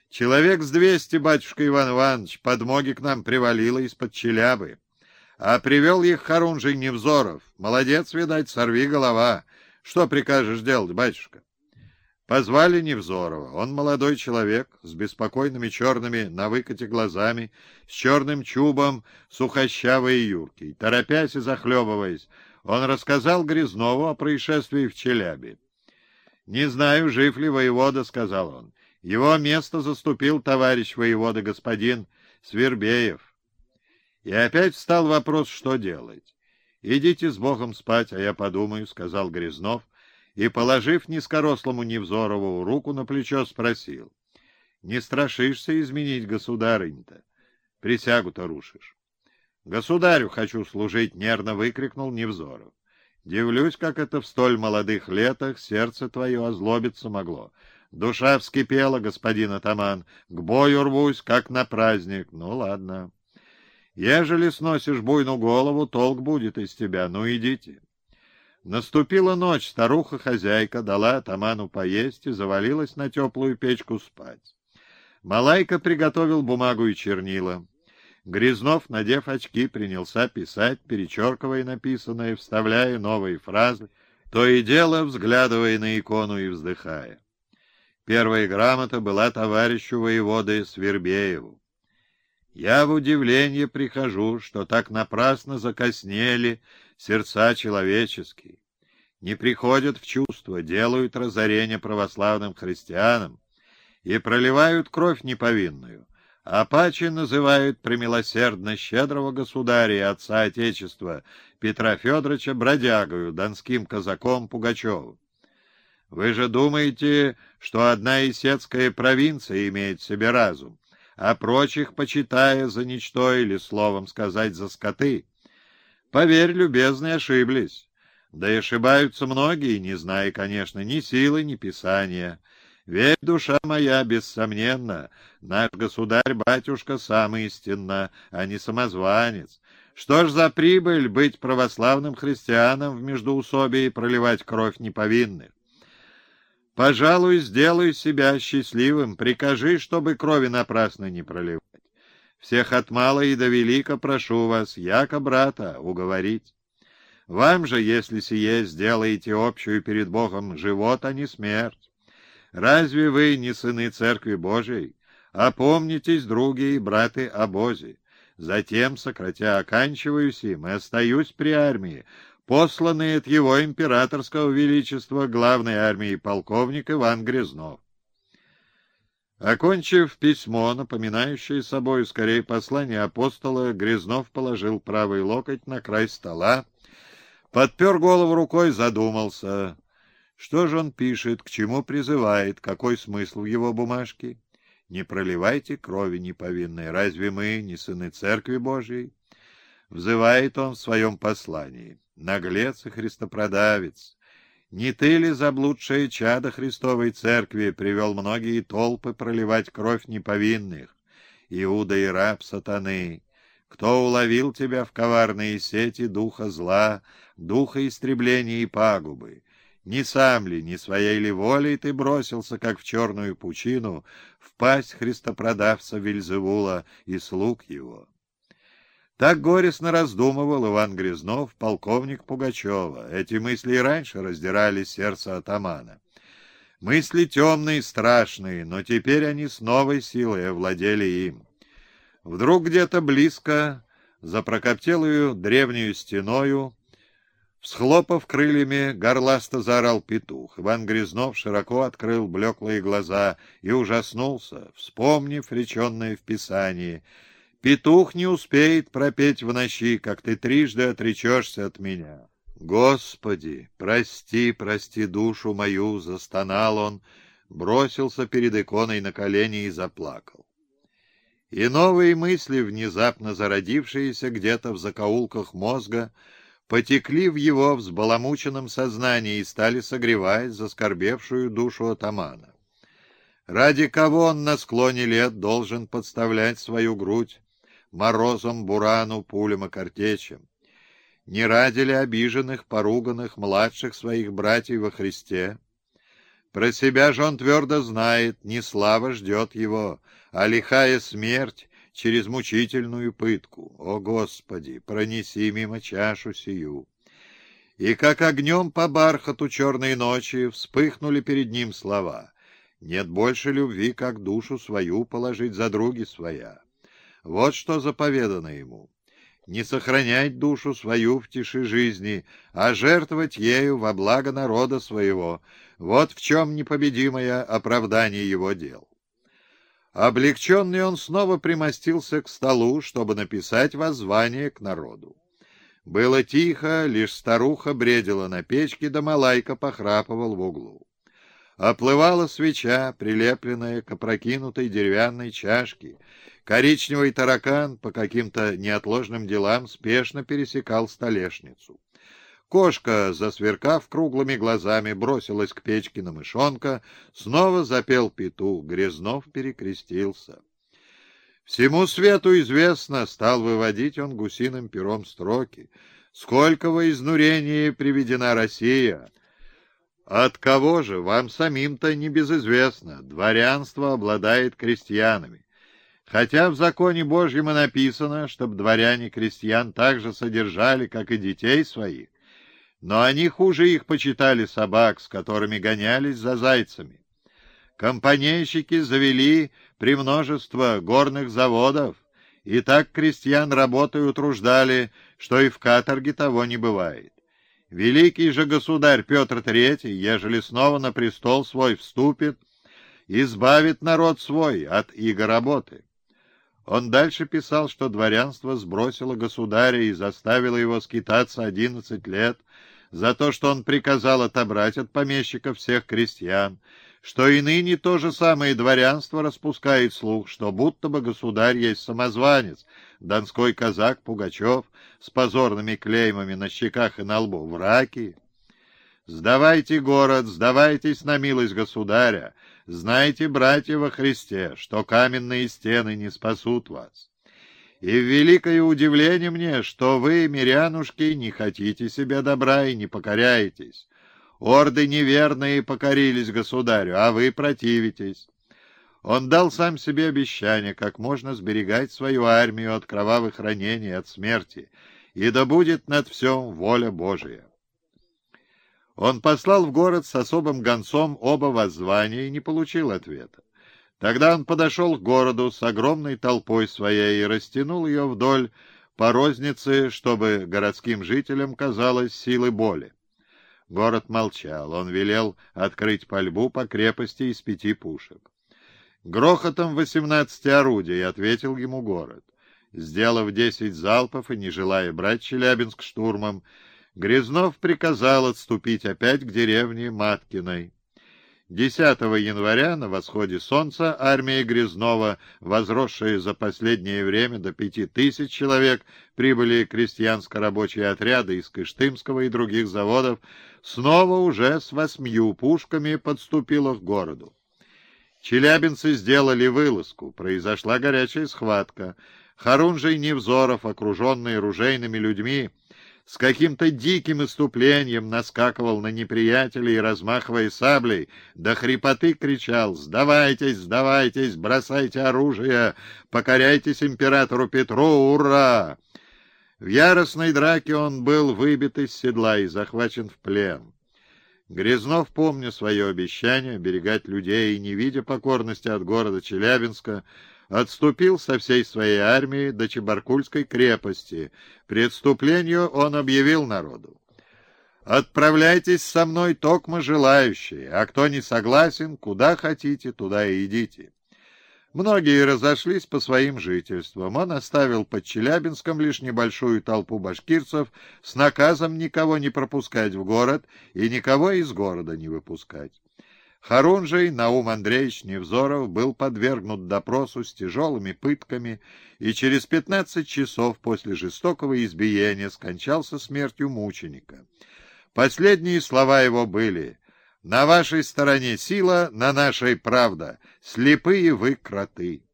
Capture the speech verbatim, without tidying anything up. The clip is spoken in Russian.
Человек с двести, батюшка Иван Иванович, подмоги к нам привалило из-под Челябы. А привел их Хорунжий Невзоров. Молодец, видать, сорви голова. Что прикажешь делать, батюшка? Позвали Невзорова. Он молодой человек, с беспокойными черными на выкате глазами, с черным чубом, сухощавый и юркий. Торопясь и захлебываясь, он рассказал Грязнову о происшествии в Челябе. «Не знаю, жив ли воевода», — сказал он. «Его место заступил товарищ воевода, господин Свербеев». И опять встал вопрос, что делать. «Идите с Богом спать, а я подумаю», — сказал Грязнов, и, положив низкорослому Невзорову руку на плечо, спросил: «Не страшишься изменить государынь-то? Присягу-то рушишь». «Государю хочу служить», — нервно выкрикнул Невзоров. «Дивлюсь, как это в столь молодых летах сердце твое озлобиться могло. Душа вскипела, господин атаман, к бою рвусь, как на праздник. Ну, ладно. Ежели сносишь буйну голову, толк будет из тебя. Ну, идите». Наступила ночь, старуха-хозяйка дала атаману поесть и завалилась на теплую печку спать. Малайка приготовил бумагу и чернила. Грязнов, надев очки, принялся писать, перечеркивая написанное, вставляя новые фразы, то и дело взглядывая на икону и вздыхая. Первая грамота была товарищу воеводы Свербееву. «Я в удивление прихожу, что так напрасно закоснели сердца человеческие, не приходят в чувство, делают разорение православным христианам и проливают кровь неповинную, а паче называют премилосердно щедрого государя и отца Отечества Петра Федоровича бродягою, донским казаком Пугачевым. Вы же думаете, что одна исетская провинция имеет в себе разум, а прочих почитая за ничто или, словом сказать, за скоты? Поверь, любезные, ошиблись. Да и ошибаются многие, не зная, конечно, ни силы, ни писания. Верь, душа моя, бессомненно, наш государь-батюшка сам истинно, а не самозванец. Что ж за прибыль быть православным христианом в междоусобии и проливать кровь неповинных? Пожалуй, сделай себя счастливым, прикажи, чтобы крови напрасно не проливать. Всех от мала и до велика прошу вас, яко брата, уговорить. Вам же, если сие сделаете общую перед Богом живот, а не смерть. Разве вы не сыны Церкви Божией? Опомнитесь, други и браты, о Бозе. Затем, сократя оканчиваюсь им, и остаюсь при армии, посланный от его императорского величества главной армии полковник Иван Грязнов». Окончив письмо, напоминающее собой скорее послание апостола, Грязнов положил правый локоть на край стола, подпер голову рукой, задумался. Что же он пишет, к чему призывает, какой смысл в его бумажке? Не проливайте крови неповинной. Разве мы не сыны Церкви Божией? Взывает он в своем послании. Наглец и христопродавец! Не ты ли, заблудшее чадо Христовой Церкви, привел многие толпы проливать кровь неповинных? Иуда и раб сатаны! Кто уловил тебя в коварные сети духа зла, духа истребления и пагубы? Не сам ли, не своей ли волей ты бросился, как в черную пучину, в пасть христопродавца Вельзевула и слуг его? Так горестно раздумывал Иван Грязнов, полковник Пугачева. Эти мысли и раньше раздирали сердце атамана. Мысли темные и страшные, но теперь они с новой силой овладели им. Вдруг где-то близко, за прокоптелую древнюю стеною, всхлопав крыльями, горласто заорал петух. Иван Грязнов широко открыл блеклые глаза и ужаснулся, вспомнив реченное в Писании: «Петух не успеет пропеть в ночи, как ты трижды отречешься от меня». «Господи, прости, прости душу мою!» — застонал он, бросился перед иконой на колени и заплакал. И новые мысли, внезапно зародившиеся где-то в закоулках мозга, потекли в его взбаламученном сознании и стали согревать заскорбевшую душу атамана. Ради кого он на склоне лет должен подставлять свою грудь морозом, бурану, пулям и картечем? Не ради ли обиженных, поруганных младших своих братьев во Христе? Про себя же он твердо знает, не слава ждет его, а лихая смерть через мучительную пытку. О, Господи, пронеси мимо чашу сию. И как огнем по бархату черной ночи вспыхнули перед ним слова: «Нет больше любви, как душу свою положить за други своя». Вот что заповедано ему: не сохранять душу свою в тиши жизни, а жертвовать ею во благо народа своего. Вот в чем непобедимое оправдание его дел. Облегченный он снова примостился к столу, чтобы написать воззвание к народу. Было тихо, лишь старуха бредила на печке, да Малайка похрапывал в углу. Оплывала свеча, прилепленная к опрокинутой деревянной чашке. Коричневый таракан по каким-то неотложным делам спешно пересекал столешницу. Кошка, засверкав круглыми глазами, бросилась к печке на мышонка, снова запел петух, Грязнов перекрестился. Всему свету известно, стал выводить он гусиным пером строки, сколько во изнурении приведена Россия. От кого же, вам самим-то небезызвестно, дворянство обладает крестьянами. Хотя в законе Божьем и написано, чтобы дворяне крестьян так же содержали, как и детей своих, но они хуже их почитали собак, с которыми гонялись за зайцами. Компанейщики завели премножество горных заводов, и так крестьян работой утруждали, что и в каторге того не бывает. Великий же государь Петр Третий, ежели снова на престол свой вступит, избавит народ свой от иго работы. Он дальше писал, что дворянство сбросило государя и заставило его скитаться одиннадцать лет за то, что он приказал отобрать от помещиков всех крестьян, что и ныне то же самое дворянство распускает слух, что будто бы государь есть самозванец, донской казак Пугачев с позорными клеймами на щеках и на лбу, враки. Сдавайте город, сдавайтесь на милость государя, знайте, братья во Христе, что каменные стены не спасут вас. И в великое удивление мне, что вы, мирянушки, не хотите себе добра и не покоряетесь. Орды неверные покорились государю, а вы противитесь. Он дал сам себе обещание, как можно сберегать свою армию от кровавых ранений, от смерти, и да будет над всем воля Божия. Он послал в город с особым гонцом оба воззвания и не получил ответа. Тогда он подошел к городу с огромной толпой своей и растянул ее вдоль по рознице, чтобы городским жителям казалось силы боли. Город молчал, он велел открыть пальбу по крепости из пяти пушек. Грохотом восемнадцати орудий ответил ему город. Сделав десять залпов и не желая брать Челябинск штурмом, Грязнов приказал отступить опять к деревне Маткиной. десятого января на восходе солнца армия Грязнова, возросшая за последнее время до пяти тысяч человек, прибыли крестьянско-рабочие отряды из Кыштымского и других заводов, снова уже с восьмью пушками подступила к городу. Челябинцы сделали вылазку, произошла горячая схватка. Хорунжий Невзоров, окруженный ружейными людьми, с каким-то диким иступлением наскакивал на неприятелей и, размахивая саблей, до хрипоты кричал: «Сдавайтесь, сдавайтесь, бросайте оружие, покоряйтесь императору Петру, ура!» В яростной драке он был выбит из седла и захвачен в плен. Грязнов, помня свое обещание оберегать людей и не видя покорности от города Челябинска, отступил со всей своей армией до Чебаркульской крепости. При отступлении он объявил народу: «Отправляйтесь со мной токмо желающие, а кто не согласен, куда хотите, туда и идите». Многие разошлись по своим жительствам. Он оставил под Челябинском лишь небольшую толпу башкирцев с наказом никого не пропускать в город и никого из города не выпускать. Хорунжий Наум Андреевич Невзоров был подвергнут допросу с тяжелыми пытками и через пятнадцать часов после жестокого избиения скончался смертью мученика. Последние слова его были: «На вашей стороне сила, на нашей правда, слепые вы кроты».